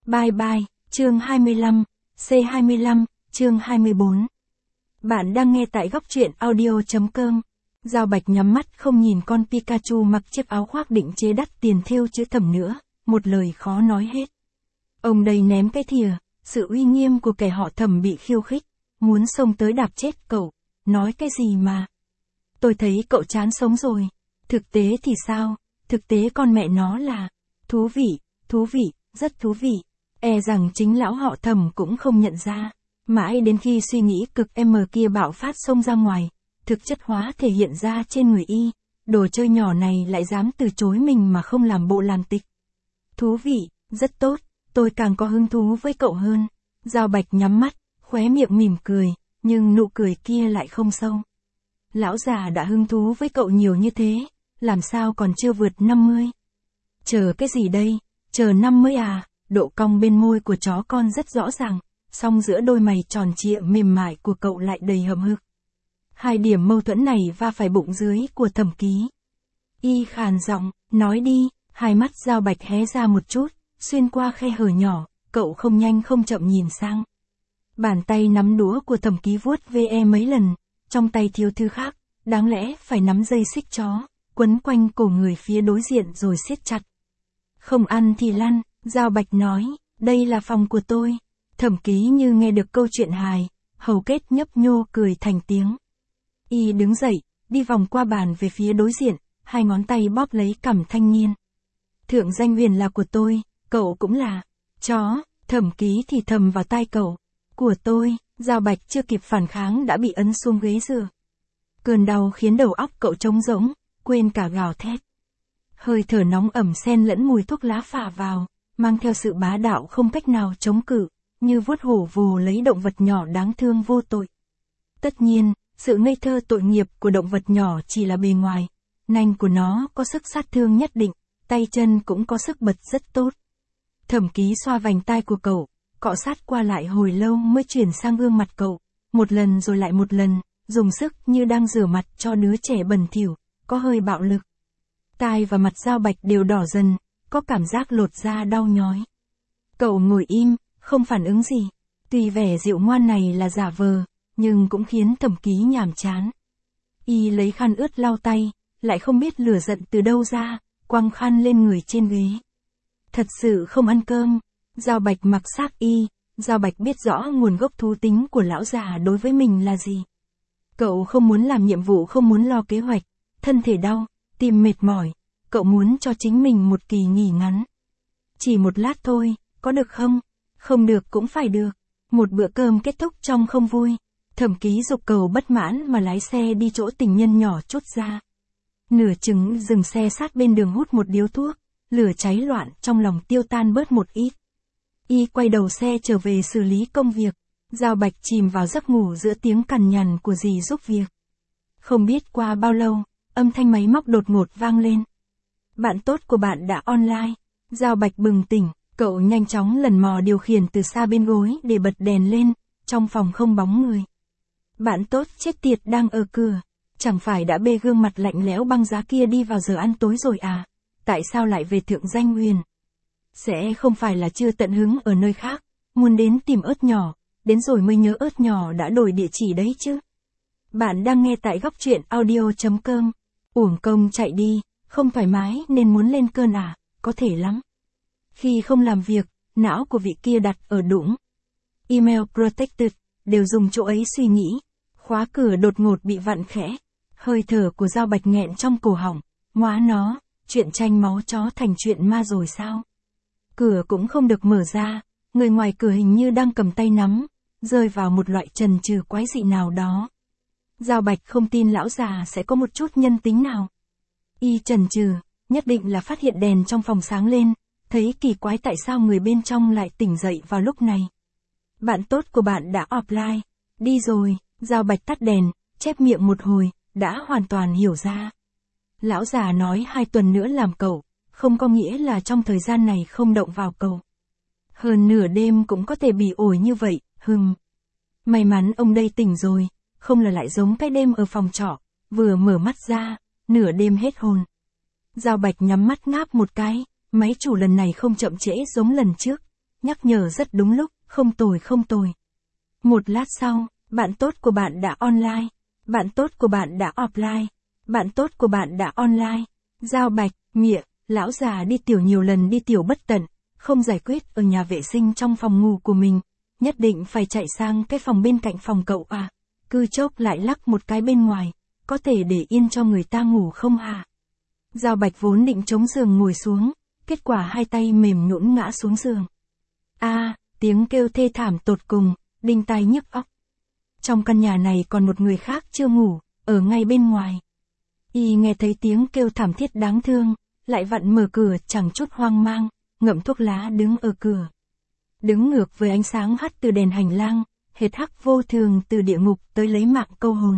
Bye bye, chương 25, C25, chương 24. Bạn đang nghe tại góc truyện audio.com. Giao Bạch nhắm mắt không nhìn con Pikachu mặc chiếc áo khoác định chế đắt tiền thêu chữ thầm nữa, một lời khó nói hết. Ông đây ném cái thìa, sự uy nghiêm của kẻ họ Thẩm bị khiêu khích, muốn xông tới đạp chết cậu, nói cái gì mà. Tôi thấy cậu chán sống rồi, thực tế thì sao, thực tế con mẹ nó là, thú vị, rất thú vị. E rằng chính lão họ Thẩm cũng không nhận ra, mãi đến khi suy nghĩ cực kia bạo phát xông ra ngoài, thực chất hóa thể hiện ra trên người y, đồ chơi nhỏ này lại dám từ chối mình mà không làm bộ làm tịch. Thú vị, rất tốt, tôi càng có hứng thú với cậu hơn. Giao Bạch nhắm mắt, khóe miệng mỉm cười, nhưng nụ cười kia lại không sâu. Lão già đã hứng thú với cậu nhiều như thế, làm sao còn chưa vượt 50? Chờ cái gì đây, chờ 50 à? Độ cong bên môi của chó con rất rõ ràng, song giữa đôi mày tròn trịa mềm mại của cậu lại đầy hậm hực. Hai điểm mâu thuẫn này va phải bụng dưới của Thẩm Ký. Y khàn giọng, nói đi, hai mắt Giao Bạch hé ra một chút, xuyên qua khe hở nhỏ, cậu không nhanh không chậm nhìn sang. Bàn tay nắm đũa của Thẩm Ký vuốt ve mấy lần, trong tay thiếu thứ khác, đáng lẽ phải nắm dây xích chó, quấn quanh cổ người phía đối diện rồi siết chặt. Không ăn thì lăn, Giao Bạch nói, đây là phòng của tôi. Thẩm Ký như nghe được câu chuyện hài, hầu kết nhấp nhô cười thành tiếng. Y đứng dậy, đi vòng qua bàn về phía đối diện, hai ngón tay bóp lấy cằm thanh niên. Thượng Danh Huyền là của tôi, cậu cũng là. Chó, Thẩm Ký thì thầm vào tai cậu. Của tôi, Giao Bạch chưa kịp phản kháng đã bị ấn xuống ghế dựa. Cơn đau khiến đầu óc cậu trống rỗng, quên cả gào thét. Hơi thở nóng ẩm xen lẫn mùi thuốc lá phả vào, mang theo sự bá đạo không cách nào chống cự, như vuốt hổ vồ lấy động vật nhỏ đáng thương vô tội. Tất nhiên, sự ngây thơ tội nghiệp của động vật nhỏ chỉ là bề ngoài, nanh của nó có sức sát thương nhất định, tay chân cũng có sức bật rất tốt. Thẩm Ký xoa vành tai của cậu, cọ sát qua lại hồi lâu mới chuyển sang gương mặt cậu, một lần rồi lại một lần, dùng sức như đang rửa mặt cho đứa trẻ bẩn thỉu, có hơi bạo lực. Tai và mặt Giao Bạch đều đỏ dần, có cảm giác lột da đau nhói. Cậu ngồi im, không phản ứng gì. Tuy vẻ dịu ngoan này là giả vờ, nhưng cũng khiến Thẩm Ký nhàm chán. Y lấy khăn ướt lau tay, lại không biết lửa giận từ đâu ra, quăng khăn lên người trên ghế. Thật sự không ăn cơm. Giao Bạch mặc xác y, Giao Bạch biết rõ nguồn gốc thú tính của lão già đối với mình là gì. Cậu không muốn làm nhiệm vụ, không muốn lo kế hoạch, thân thể đau, tim mệt mỏi, cậu muốn cho chính mình một kỳ nghỉ ngắn. Chỉ một lát thôi, có được không? Không được cũng phải được. Một bữa cơm kết thúc trong không vui, Thẩm Ký giục cậu bất mãn mà lái xe đi chỗ tình nhân nhỏ chút ra. Nửa chừng dừng xe sát bên đường hút một điếu thuốc, lửa cháy loạn trong lòng tiêu tan bớt một ít. Y quay đầu xe trở về xử lý công việc, Giao Bạch chìm vào giấc ngủ giữa tiếng cằn nhằn của dì giúp việc. Không biết qua bao lâu, âm thanh máy móc đột ngột vang lên. Bạn tốt của bạn đã online. Giao Bạch bừng tỉnh, cậu nhanh chóng lần mò điều khiển từ xa bên gối để bật đèn lên, trong phòng không bóng người. Bạn tốt chết tiệt đang ở cửa, chẳng phải đã bê gương mặt lạnh lẽo băng giá kia đi vào giờ ăn tối rồi à? Tại sao lại về Thượng Danh Huyền? Sẽ không phải là chưa tận hứng ở nơi khác, muốn đến tìm ớt nhỏ, đến rồi mới nhớ ớt nhỏ đã đổi địa chỉ đấy chứ. Bạn đang nghe tại góc truyện audio.com. Uổng công chạy đi, không thoải mái nên muốn lên cơn à? Có thể lắm. Khi không làm việc, não của vị kia đặt ở đũng. Email protected, đều dùng chỗ ấy suy nghĩ. Khóa cửa đột ngột bị vặn khẽ. Hơi thở của Giao Bạch nghẹn trong cổ họng. Ngoá nó, chuyện tranh máu chó thành chuyện ma rồi sao? Cửa cũng không được mở ra, người ngoài cửa hình như đang cầm tay nắm, rơi vào một loại trần trừ quái dị nào đó. Giao Bạch không tin lão già sẽ có một chút nhân tính nào. Y trần trừ, nhất định là phát hiện đèn trong phòng sáng lên, thấy kỳ quái tại sao người bên trong lại tỉnh dậy vào lúc này. Bạn tốt của bạn đã offline, đi rồi. Giao Bạch tắt đèn, chép miệng một hồi, đã hoàn toàn hiểu ra. Lão già nói 2 tuần nữa làm cậu, không có nghĩa là trong thời gian này không động vào cậu. Hơn nửa đêm cũng có thể bị ổi như vậy, May mắn ông đây tỉnh rồi, không là lại giống cái đêm ở phòng trọ, vừa mở mắt ra, nửa đêm hết hồn. Giao Bạch nhắm mắt ngáp một cái, máy chủ lần này không chậm trễ giống lần trước, nhắc nhở rất đúng lúc, không tồi không tồi. Một lát sau, bạn tốt của bạn đã online, bạn tốt của bạn đã offline, bạn tốt của bạn đã online. Giao Bạch, mịa, lão già đi tiểu nhiều lần đi tiểu bất tận, không giải quyết ở nhà vệ sinh trong phòng ngủ của mình, nhất định phải chạy sang cái phòng bên cạnh phòng cậu à, cứ chốc lại lắc một cái bên ngoài, có thể để yên cho người ta ngủ không hả? Giao Bạch vốn định chống giường ngồi xuống, kết quả hai tay mềm nhũn ngã xuống giường. Tiếng kêu thê thảm tột cùng, đinh tai nhức óc. Trong căn nhà này còn một người khác chưa ngủ, ở ngay bên ngoài. Y nghe thấy tiếng kêu thảm thiết đáng thương, lại vặn mở cửa chẳng chút hoang mang, ngậm thuốc lá đứng ở cửa. Đứng ngược với ánh sáng hắt từ đèn hành lang, hệt Hắc Vô Thường từ địa ngục tới lấy mạng câu hồn.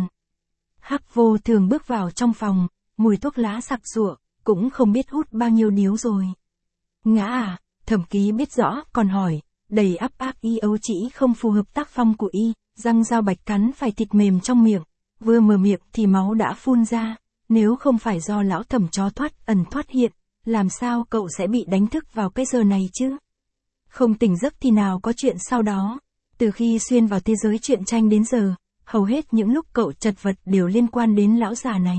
Hắc Vô Thường bước vào trong phòng, mùi thuốc lá sặc sụa, cũng không biết hút bao nhiêu điếu rồi. Ngã à, Thẩm Ký biết rõ, còn hỏi, đầy áp y ấu chỉ không phù hợp tác phong của y, răng Giao Bạch cắn phải thịt mềm trong miệng, vừa mở miệng thì máu đã phun ra, nếu không phải do lão Thẩm chó thoát ẩn thoát hiện, làm sao cậu sẽ bị đánh thức vào cái giờ này chứ? Không tỉnh giấc thì nào có chuyện sau đó. Từ khi xuyên vào thế giới truyện tranh đến giờ, hầu hết những lúc cậu chật vật đều liên quan đến lão già này.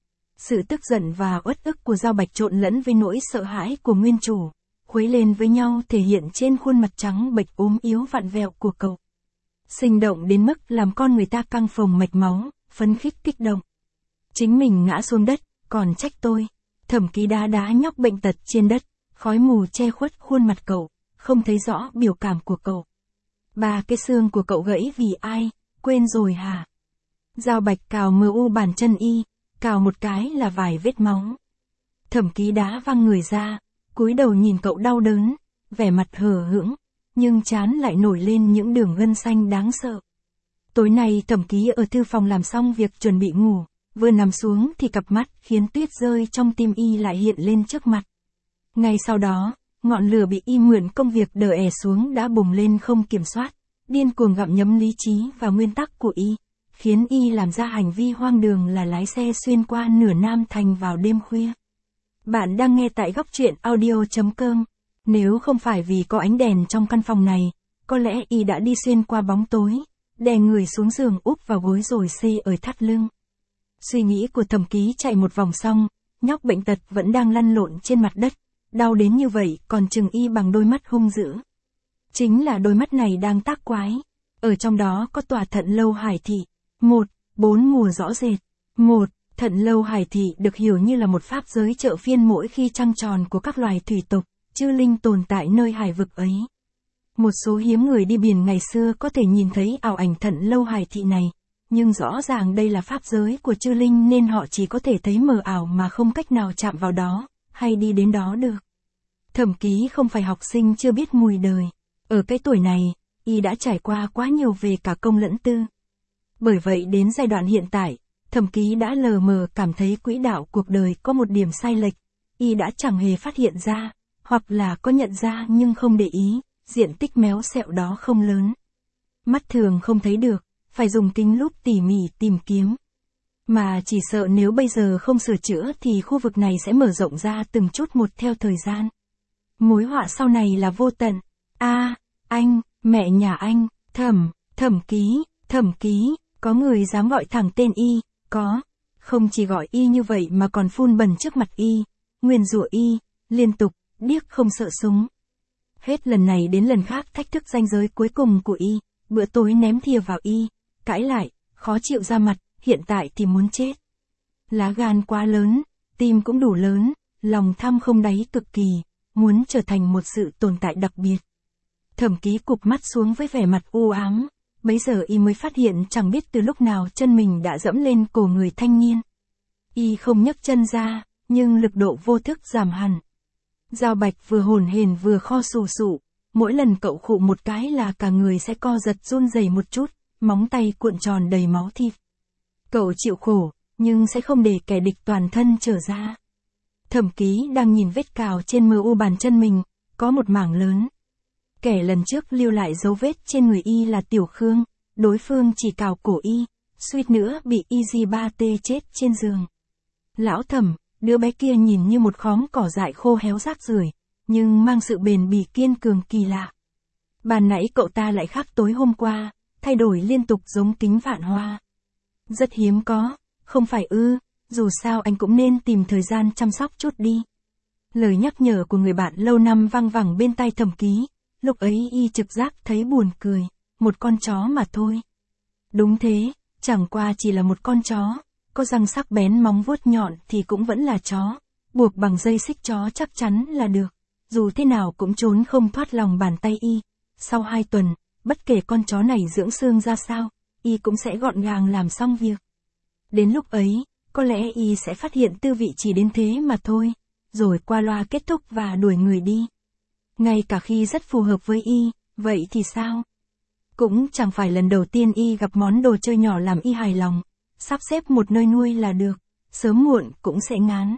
Sự tức giận và uất ức của Giao Bạch trộn lẫn với nỗi sợ hãi của nguyên chủ, khuấy lên với nhau thể hiện trên khuôn mặt trắng bệch ốm yếu vặn vẹo của cậu. Sinh động đến mức làm con người ta căng phồng mạch máu, phấn khích kích động. Chính mình ngã xuống đất, còn trách tôi. Thẩm Ký đá đá nhóc bệnh tật trên đất, khói mù che khuất khuôn mặt cậu, không thấy rõ biểu cảm của cậu. Ba cái xương của cậu gãy vì ai, quên rồi hả? Giao Bạch cào bàn chân y, cào một cái là vài vết máu. Thẩm Ký đá văng người ra, cúi đầu nhìn cậu đau đớn, vẻ mặt hờ hững, nhưng trán lại nổi lên những đường gân xanh đáng sợ. Tối nay Thẩm Ký ở thư phòng làm xong việc chuẩn bị ngủ, vừa nằm xuống thì cặp mắt khiến tuyết rơi trong tim y lại hiện lên trước mặt. Ngay sau đó, ngọn lửa bị y mượn công việc đờ ẻ xuống đã bùng lên không kiểm soát, điên cuồng gặm nhấm lý trí và nguyên tắc của y, khiến y làm ra hành vi hoang đường là lái xe xuyên qua nửa Nam Thành vào đêm khuya. Bạn đang nghe tại góc truyện audio.com. Nếu không phải vì có ánh đèn trong căn phòng này, có lẽ y đã đi xuyên qua bóng tối, đè người xuống giường úp vào gối rồi xê ở thắt lưng. Suy nghĩ của Thẩm Ký chạy một vòng xong, nhóc bệnh tật vẫn đang lăn lộn trên mặt đất, đau đến như vậy còn chừng y bằng đôi mắt hung dữ. Chính là đôi mắt này đang tác quái. Ở trong đó có tòa Thận Lâu Hải Thị. 4 mùa rõ rệt. Thận Lâu Hải Thị được hiểu như là một pháp giới chợ phiên mỗi khi trăng tròn của các loài thủy tộc, chư linh tồn tại nơi hải vực ấy. Một số hiếm người đi biển ngày xưa có thể nhìn thấy ảo ảnh Thận Lâu Hải Thị này, nhưng rõ ràng đây là pháp giới của chư linh nên họ chỉ có thể thấy mờ ảo mà không cách nào chạm vào đó, hay đi đến đó được. Thẩm Ký không phải học sinh chưa biết mùi đời. Ở cái tuổi này, y đã trải qua quá nhiều về cả công lẫn tư. Bởi vậy đến giai đoạn hiện tại, Thẩm Ký đã lờ mờ cảm thấy quỹ đạo cuộc đời có một điểm sai lệch, y đã chẳng hề phát hiện ra, hoặc là có nhận ra nhưng không để ý, diện tích méo xẹo đó không lớn. Mắt thường không thấy được, phải dùng kính lúp tỉ mỉ tìm kiếm. Mà chỉ sợ nếu bây giờ không sửa chữa thì khu vực này sẽ mở rộng ra từng chút một theo thời gian. Mối họa sau này là vô tận. Anh, mẹ nhà anh, Thẩm Ký, có người dám gọi thẳng tên y, có. Không chỉ gọi y như vậy mà còn phun bẩn trước mặt y, nguyền rủa y, liên tục, điếc không sợ súng. Hết lần này đến lần khác thách thức ranh giới cuối cùng của y, bữa tối ném thìa vào y, cãi lại, khó chịu ra mặt, hiện tại thì muốn chết. Lá gan quá lớn, tim cũng đủ lớn, lòng tham không đáy cực kỳ, muốn trở thành một sự tồn tại đặc biệt. Thẩm Ký cụp mắt xuống với vẻ mặt u ám, bấy giờ y mới phát hiện chẳng biết từ lúc nào chân mình đã dẫm lên cổ người thanh niên. Y không nhấc chân ra, nhưng lực độ vô thức giảm hẳn. Giao Bạch vừa hổn hển vừa kho sù sụ, mỗi lần cậu khụ một cái là cả người sẽ co giật run rẩy một chút, móng tay cuộn tròn đầy máu thịt. Cậu chịu khổ, nhưng sẽ không để kẻ địch toàn thân trở ra. Thẩm Ký đang nhìn vết cào trên bàn chân mình, có một mảng lớn. Kẻ lần trước lưu lại dấu vết trên người y là Tiểu Khương, đối phương chỉ cào cổ y, suýt nữa bị Easy 3T chết trên giường. Lão Thẩm, đứa bé kia nhìn như một khóm cỏ dại khô héo rác rưởi, nhưng mang sự bền bỉ kiên cường kỳ lạ. Ban nãy cậu ta lại khác tối hôm qua, thay đổi liên tục giống kính vạn hoa. Rất hiếm có, không phải ư, dù sao anh cũng nên tìm thời gian chăm sóc chút đi. Lời nhắc nhở của người bạn lâu năm vang vẳng bên tai Thẩm Ký, lúc ấy y trực giác thấy buồn cười, một con chó mà thôi. Đúng thế, chẳng qua chỉ là một con chó, có răng sắc bén móng vuốt nhọn thì cũng vẫn là chó, buộc bằng dây xích chó chắc chắn là được, dù thế nào cũng trốn không thoát lòng bàn tay y. Sau 2 tuần, bất kể con chó này dưỡng xương ra sao, y cũng sẽ gọn gàng làm xong việc. Đến lúc ấy, có lẽ y sẽ phát hiện tư vị chỉ đến thế mà thôi, rồi qua loa kết thúc và đuổi người đi. Ngay cả khi rất phù hợp với y, vậy thì sao? Cũng chẳng phải lần đầu tiên y gặp món đồ chơi nhỏ làm y hài lòng, sắp xếp một nơi nuôi là được, sớm muộn cũng sẽ ngán.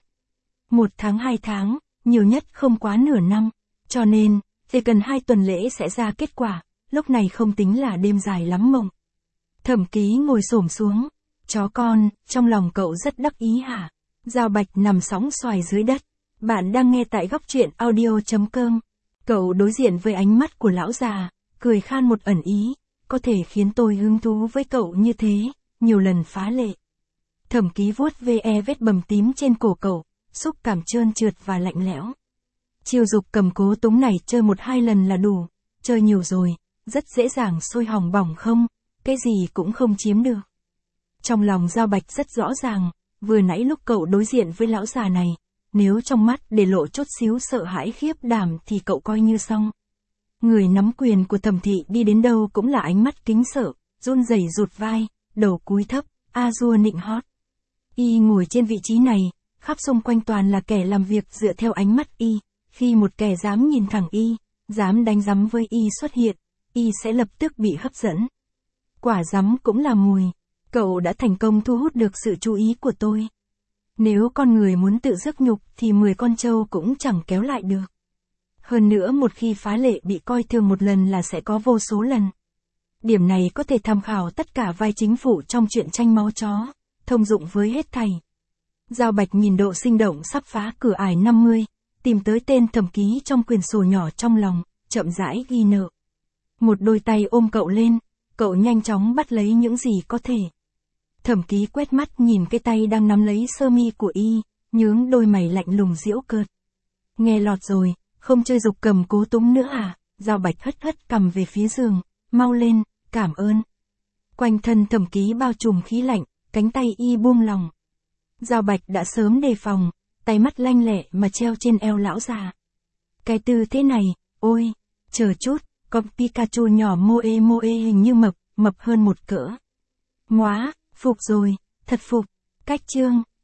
1 tháng 2 tháng, nhiều nhất không quá nửa năm, cho nên, chỉ cần 2 tuần lễ sẽ ra kết quả, lúc này không tính là đêm dài lắm mộng. Thẩm Ký ngồi xổm xuống, chó con, trong lòng cậu rất đắc ý hả? Dao Bạch nằm sóng xoài dưới đất, bạn đang nghe tại góc truyện audio.com. Cậu đối diện với ánh mắt của lão già, cười khan một ẩn ý, có thể khiến tôi hứng thú với cậu như thế, nhiều lần phá lệ. Thẩm Ký vuốt ve vết bầm tím trên cổ cậu, xúc cảm trơn trượt và lạnh lẽo. Chiêu dục cầm cố túng này chơi 1-2 lần là đủ, chơi nhiều rồi, rất dễ dàng sôi hỏng bỏng không, cái gì cũng không chiếm được. Trong lòng Dao Bạch rất rõ ràng, vừa nãy lúc cậu đối diện với lão già này, nếu trong mắt để lộ chút xíu sợ hãi khiếp đảm thì cậu coi như xong. Người nắm quyền của Thẩm thị đi đến đâu cũng là ánh mắt kính sợ, run rẩy rụt vai, đầu cúi thấp, a dua nịnh hót. Y ngồi trên vị trí này, khắp xung quanh toàn là kẻ làm việc dựa theo ánh mắt y, khi một kẻ dám nhìn thẳng y, dám đánh rắm với y xuất hiện, y sẽ lập tức bị hấp dẫn. Quả rắm cũng là mùi, cậu đã thành công thu hút được sự chú ý của tôi. Nếu con người muốn tự rước nhục thì 10 con trâu cũng chẳng kéo lại được. Hơn nữa một khi phá lệ bị coi thường một lần là sẽ có vô số lần. Điểm này có thể tham khảo tất cả vai chính phủ trong truyện tranh Máu Chó, thông dụng với hết thảy. Dao Bạch nhìn độ sinh động sắp phá cửa ải 50, tìm tới tên Thẩm Ký trong quyển sổ nhỏ trong lòng, chậm rãi ghi nợ. Một đôi tay ôm cậu lên, cậu nhanh chóng bắt lấy những gì có thể. Thẩm Ký quét mắt nhìn cái tay đang nắm lấy sơ mi của y, nhướng đôi mày lạnh lùng giễu cợt. Nghe lọt rồi, không chơi dục cầm cố túng nữa à? Dao Bạch hất hất cầm về phía giường, mau lên, cảm ơn. Quanh thân Thẩm Ký bao trùm khí lạnh, cánh tay y buông lỏng. Dao Bạch đã sớm đề phòng, tay mắt lanh lẹ mà treo trên eo lão già. Cái tư thế này, ôi, chờ chút, con Pikachu nhỏ moe hình như mập hơn một cỡ. Móa, phục rồi, thật phục. Cách chương